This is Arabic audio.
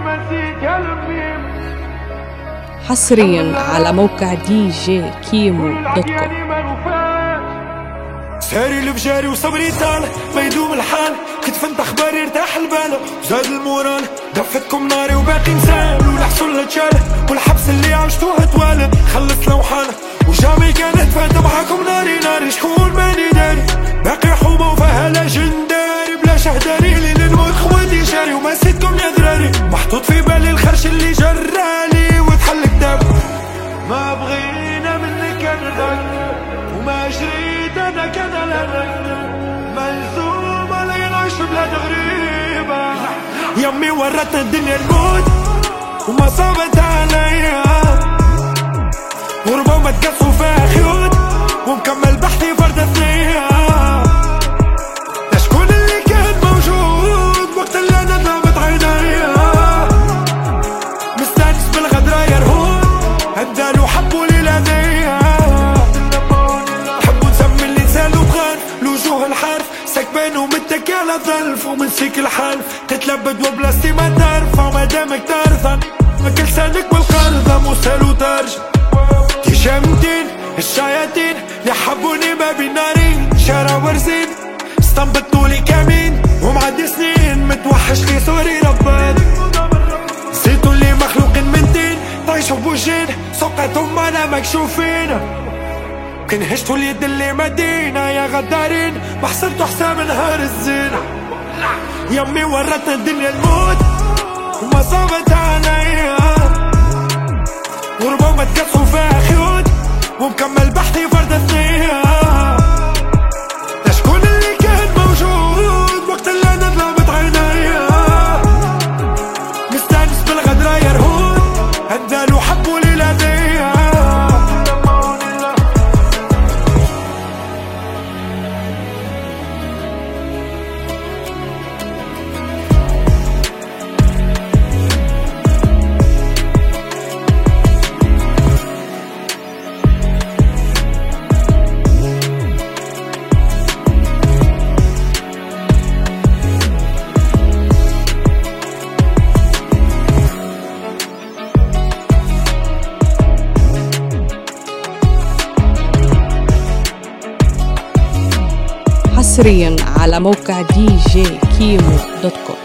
حصريا على موقع djkimo.com. ساري لبجاري وصبري طال ما يدوم الحال، كنت فهمت اخباري ارتاح البال وزاد المورال، دفتكم ناري وباقي نسال والحصول لتشال، والحبس اللي عشتوه طوال خلص لوحال، وجامي كانت فاتة معاكم ناري شكون ماني داري، باقي حومة وفيها لجنداري بلا شهداري ليل نموت خواتي شاري، وما نسيتكم يا دراري محطوط في بالي الخرش اللي جرالي وتحلك داب، ما بغينا منك نرد وما جريت انا كذا لنا ملزوم علي نعيش في بلاد غريبة، يمي ورتنا الدنيا الموت وما صابت عليا، غربة وما تقصوا فيها خيوط ومكمل بحثي فرد ثنية، شكون اللي كان موجود وقت اللي انا ضربت عينيا، مستانس بالغدرة يرهون هدالو حبوا لي لذية، حبوا نسمي اللسان وبغان لوجوه الحرف سكبان ومتك على ظلف ومنسيك الحال، تتلبد وبلاستي ما ترفع وما دامك ترثن ماك لسانك بالقرضة موسال وترجع، تشمتين الشياطين يحبوني ما بين نارين شارع ورزين، استنبطوا لي كمين ومعدي سنين متوحش لي سوري ربان، نسيتوا اللي مخلوقين من دين طيشوا بوجين سقطهم انا مكشوفين، كنهشتوا اليد اللي مدينة يا غدارين ما حسبتوا حساب نهار الزينة، يمي ورتنا الدنيا الموت وما صابت عليا، غربة وما تقصوا فيها خيوط ومكمل بحثي فرد ثنية، شكون اللي كان موجود وقت اللي انا ضربت عينيا، مستانس بالغدرة يرهون هدالو حبوا لي لذية، حصريا على موقع djkimo.com.